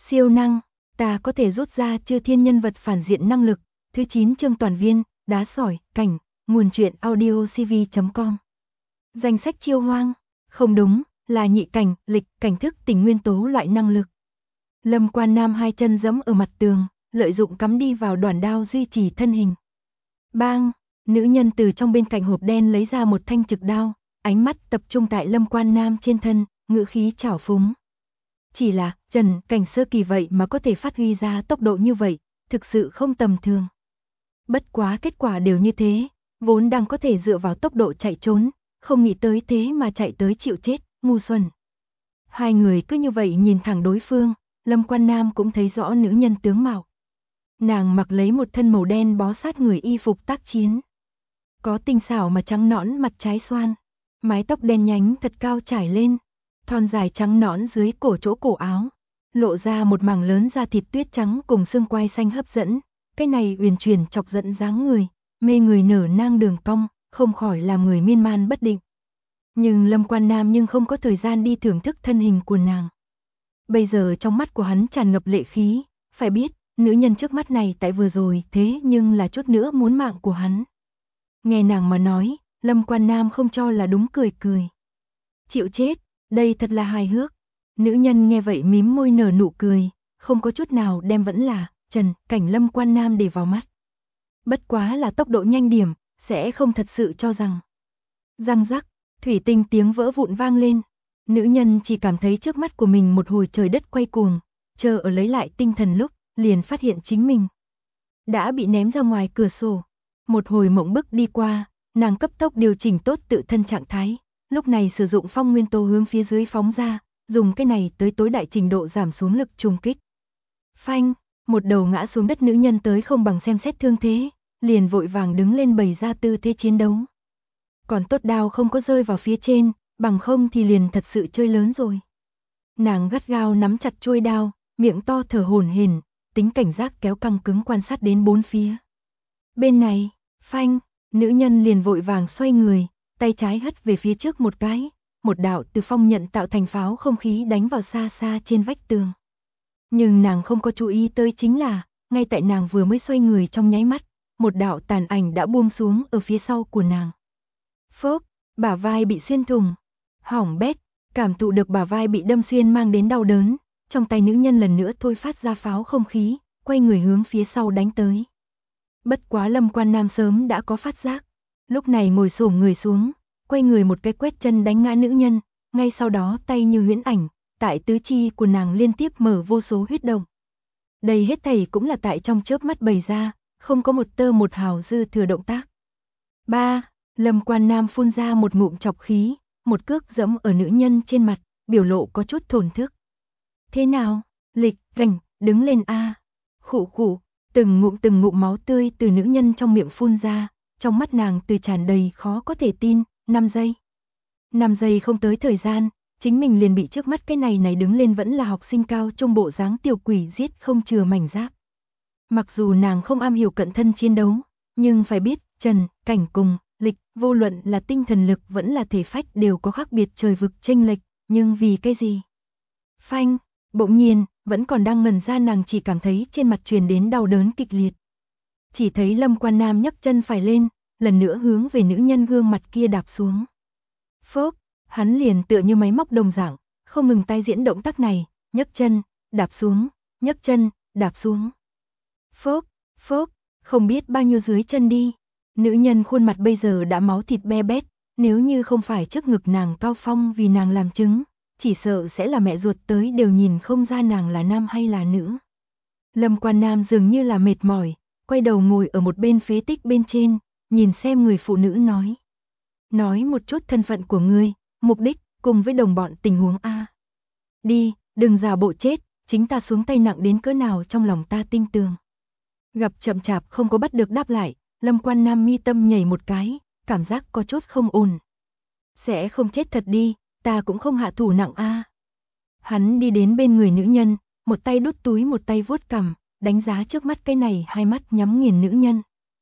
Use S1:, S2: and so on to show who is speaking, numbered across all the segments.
S1: Siêu năng, ta có thể rút ra chư thiên nhân vật phản diện năng lực. Thứ 9 chương toàn viên, đá sỏi, cảnh, nguồn truyện audiocv.com. Danh sách chiêu hoang, không đúng, là nhị cảnh, lịch, cảnh thức tình nguyên tố loại năng lực. Lâm Quan Nam hai chân giẫm ở mặt tường, lợi dụng cắm đi vào đoản đao duy trì thân hình. Bang, nữ nhân từ trong bên cạnh hộp đen lấy ra một thanh trực đao, ánh mắt tập trung tại Lâm Quan Nam trên thân, ngữ khí trào phúng. Chỉ là, Trần, cảnh sơ kỳ vậy mà có thể phát huy ra tốc độ như vậy, thực sự không tầm thường. Bất quá kết quả đều như thế, vốn đang có thể dựa vào tốc độ chạy trốn, không nghĩ tới thế mà chạy tới chịu chết, ngu xuẩn. Hai người cứ như vậy nhìn thẳng đối phương, Lâm Quan Nam cũng thấy rõ nữ nhân tướng mạo. Nàng mặc lấy một thân màu đen bó sát người y phục tác chiến. Có tinh xảo mà trắng nõn mặt trái xoan, mái tóc đen nhánh thật cao trải lên, thon dài trắng nõn dưới cổ chỗ cổ áo, lộ ra một mảng lớn da thịt tuyết trắng cùng xương quai xanh hấp dẫn. Cái này uyển chuyển chọc dẫn dáng người, mê người nở nang đường cong, không khỏi làm người miên man bất định. Nhưng Lâm Quan Nam nhưng không có thời gian đi thưởng thức thân hình của nàng. Bây giờ trong mắt của hắn tràn ngập lệ khí, phải biết, nữ nhân trước mắt này tại vừa rồi thế nhưng là chút nữa muốn mạng của hắn. Nghe nàng mà nói, Lâm Quan Nam không cho là đúng cười cười. Chịu chết, đây thật là hài hước. Nữ nhân nghe vậy mím môi nở nụ cười, không có chút nào đem vẫn là Trần, cảnh Lâm Quan Nam để vào mắt. Bất quá là tốc độ nhanh điểm, sẽ không thật sự cho rằng. Răng rắc, thủy tinh tiếng vỡ vụn vang lên. Nữ nhân chỉ cảm thấy trước mắt của mình một hồi trời đất quay cuồng, chờ ở lấy lại tinh thần lúc, liền phát hiện chính mình đã bị ném ra ngoài cửa sổ. Một hồi mộng bức đi qua, nàng cấp tốc điều chỉnh tốt tự thân trạng thái, lúc này sử dụng phong nguyên tố hướng phía dưới phóng ra, dùng cái này tới tối đại trình độ giảm xuống lực trùng kích. Phanh, một đầu ngã xuống đất nữ nhân tới không bằng xem xét thương thế, liền vội vàng đứng lên bày ra tư thế chiến đấu. Còn tốt đao không có rơi vào phía trên, bằng không thì liền thật sự chơi lớn rồi. Nàng gắt gao nắm chặt chuôi đao, miệng to thở hổn hển, tính cảnh giác kéo căng cứng quan sát đến bốn phía. Bên này, phanh, nữ nhân liền vội vàng xoay người, tay trái hất về phía trước một cái, một đạo từ phong nhận tạo thành pháo không khí đánh vào xa xa trên vách tường. Nhưng nàng không có chú ý tới chính là, ngay tại nàng vừa mới xoay người trong nháy mắt, một đạo tàn ảnh đã buông xuống ở phía sau của nàng. Phốc, bả vai bị xuyên thủng, hỏng bét, cảm thụ được bả vai bị đâm xuyên mang đến đau đớn, trong tay nữ nhân lần nữa thôi phát ra pháo không khí, quay người hướng phía sau đánh tới. Bất quá Lâm Quan Nam sớm đã có phát giác, lúc này ngồi xổm người xuống, quay người một cái quét chân đánh ngã nữ nhân, ngay sau đó tay như huyễn ảnh, tại tứ chi của nàng liên tiếp mở vô số huyết động. Đây hết thảy cũng là tại trong chớp mắt bày ra, không có một tơ một hào dư thừa động tác. Ba, Lâm Quan Nam phun ra một ngụm chọc khí, một cước giẫm ở nữ nhân trên mặt, biểu lộ có chút thổn thức. Thế nào, lịch, rảnh, đứng lên a. Khụ khụ, từng ngụm máu tươi từ nữ nhân trong miệng phun ra, trong mắt nàng từ tràn đầy khó có thể tin, 5 giây. 5 giây không tới thời gian, chính mình liền bị trước mắt cái này đứng lên vẫn là học sinh cao trung bộ dáng tiểu quỷ giết không chừa mảnh giáp. Mặc dù nàng không am hiểu cận thân chiến đấu, nhưng phải biết, Trần, cảnh cùng, lịch, vô luận là tinh thần lực vẫn là thể phách đều có khác biệt trời vực chênh lệch, nhưng vì cái gì? Phanh, bỗng nhiên, vẫn còn đang ngẩn ra nàng chỉ cảm thấy trên mặt truyền đến đau đớn kịch liệt. Chỉ thấy Lâm Quan Nam nhấc chân phải lên, lần nữa hướng về nữ nhân gương mặt kia đạp xuống. Phốc, hắn liền tựa như máy móc đồng dạng, không ngừng tái diễn động tác này, nhấc chân, đạp xuống, nhấc chân, đạp xuống. Phốc, phốc, không biết bao nhiêu dưới chân đi. Nữ nhân khuôn mặt bây giờ đã máu thịt be bét, nếu như không phải trước ngực nàng Cao Phong vì nàng làm chứng, chỉ sợ sẽ là mẹ ruột tới đều nhìn không ra nàng là nam hay là nữ. Lâm Quan Nam dường như là mệt mỏi, quay đầu ngồi ở một bên phế tích bên trên, nhìn xem người phụ nữ nói. Nói một chút thân phận của ngươi, mục đích, cùng với đồng bọn tình huống A. Đi, đừng giả bộ chết, chính ta xuống tay nặng đến cỡ nào trong lòng ta tin tưởng. Gặp chậm chạp không có bắt được đáp lại, Lâm Quan Nam mi tâm nhảy một cái, cảm giác có chút không ổn. Sẽ không chết thật đi, ta cũng không hạ thủ nặng a. Hắn đi đến bên người nữ nhân, một tay đút túi một tay vuốt cằm, đánh giá trước mắt cái này hai mắt nhắm nghiền nữ nhân.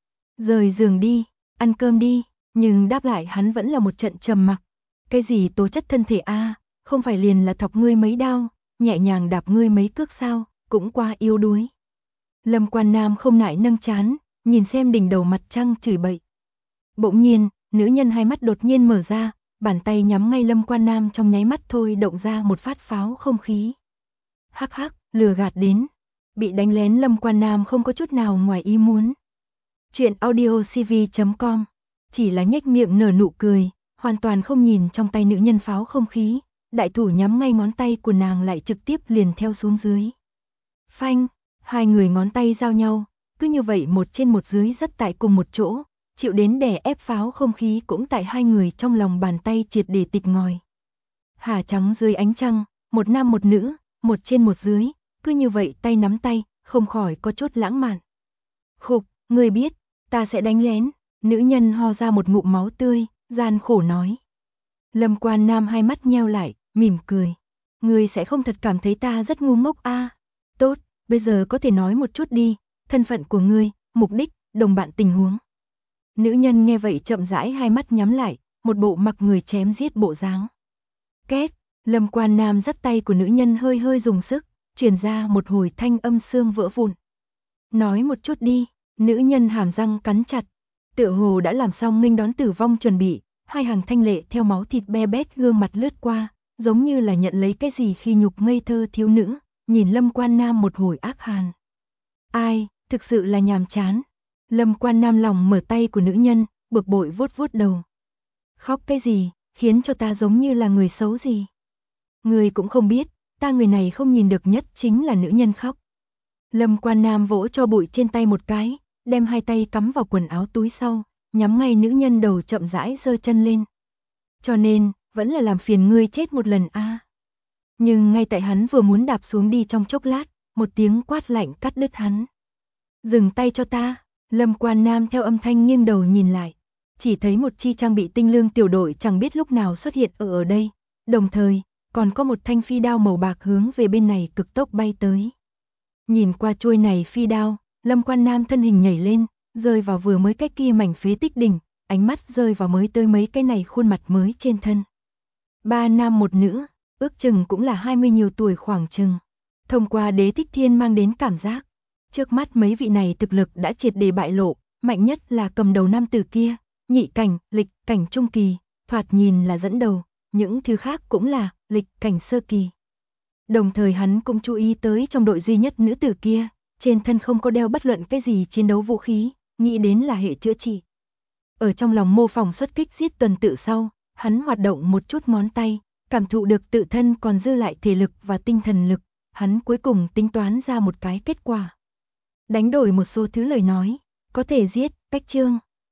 S1: Rời giường đi, ăn cơm đi, nhưng đáp lại hắn vẫn là một trận trầm mặc. Cái gì tố chất thân thể a, không phải liền là thọc ngươi mấy đao, nhẹ nhàng đạp ngươi mấy cước sao, cũng quá yếu đuối. Lâm Quan Nam không nại nâng trán, nhìn xem đỉnh đầu mặt trăng chửi bậy. Bỗng nhiên, nữ nhân hai mắt đột nhiên mở ra, bàn tay nhắm ngay Lâm Quan Nam trong nháy mắt thôi động ra một phát pháo không khí. Hắc hắc, lừa gạt đến. Bị đánh lén Lâm Quan Nam không có chút nào ngoài ý muốn. Chuyện audiocv.com chỉ là nhếch miệng nở nụ cười, hoàn toàn không nhìn trong tay nữ nhân pháo không khí, đại thủ nhắm ngay ngón tay của nàng lại trực tiếp liền theo xuống dưới. Phanh, hai người ngón tay giao nhau, cứ như vậy một trên một dưới rất tại cùng một chỗ, chịu đến đè ép pháo không khí cũng tại hai người trong lòng bàn tay triệt để tịch ngòi. Hà trắng dưới ánh trăng, một nam một nữ, một trên một dưới, cứ như vậy tay nắm tay, không khỏi có chút lãng mạn. Khục, ngươi biết, ta sẽ đánh lén, nữ nhân ho ra một ngụm máu tươi, gian khổ nói. Lâm Quan Nam hai mắt nheo lại, mỉm cười. Ngươi sẽ không thật cảm thấy ta rất ngu ngốc a? Tốt, bây giờ có thể nói một chút đi, thân phận của ngươi, mục đích, đồng bạn tình huống. Nữ nhân nghe vậy chậm rãi hai mắt nhắm lại, một bộ mặc người chém giết bộ dáng. Két, Lâm Quan Nam dắt tay của nữ nhân hơi hơi dùng sức, truyền ra một hồi thanh âm xương vỡ vụn. Nói một chút đi, nữ nhân hàm răng cắn chặt, tựa hồ đã làm xong nghênh đón tử vong chuẩn bị, hai hàng thanh lệ theo máu thịt be bét gương mặt lướt qua, giống như là nhận lấy cái gì khi nhục ngây thơ thiếu nữ, nhìn Lâm Quan Nam một hồi ác hàn. Ai, thực sự là nhàm chán. Lâm Quan Nam lòng mở tay của nữ nhân, bực bội vuốt vuốt đầu. Khóc cái gì, khiến cho ta giống như là người xấu gì. Người cũng không biết, ta người này không nhìn được nhất chính là nữ nhân khóc. Lâm Quan Nam vỗ cho bụi trên tay một cái, đem hai tay cắm vào quần áo túi sau, nhắm ngay nữ nhân đầu chậm rãi giơ chân lên. Cho nên, vẫn là làm phiền ngươi chết một lần a. Nhưng ngay tại hắn vừa muốn đạp xuống đi trong chốc lát, một tiếng quát lạnh cắt đứt hắn. Dừng tay cho ta. Lâm Quan Nam theo âm thanh nghiêng đầu nhìn lại, chỉ thấy một chi trang bị tinh lương tiểu đội chẳng biết lúc nào xuất hiện ở đây, đồng thời, còn có một thanh phi đao màu bạc hướng về bên này cực tốc bay tới. Nhìn qua chuôi này phi đao, Lâm Quan Nam thân hình nhảy lên, rơi vào vừa mới cái kia mảnh phế tích đỉnh, ánh mắt rơi vào mới tới mấy cái này khuôn mặt mới trên thân. Ba nam một nữ, ước chừng cũng là 20 nhiều tuổi khoảng chừng. Thông qua Đế Thích Thiên mang đến cảm giác, trước mắt mấy vị này thực lực đã triệt để bại lộ, mạnh nhất là cầm đầu nam tử kia, nhị cảnh, lịch cảnh trung kỳ, thoạt nhìn là dẫn đầu, những thứ khác cũng là lịch cảnh sơ kỳ. Đồng thời hắn cũng chú ý tới trong đội duy nhất nữ tử kia, trên thân không có đeo bất luận cái gì chiến đấu vũ khí, nghĩ đến là hệ chữa trị. Ở trong lòng mô phỏng xuất kích giết tuần tự sau, hắn hoạt động một chút ngón tay, cảm thụ được tự thân còn dư lại thể lực và tinh thần lực, hắn cuối cùng tính toán ra một cái kết quả. Đánh đổi một số thứ lời nói, có thể giết, cách chương.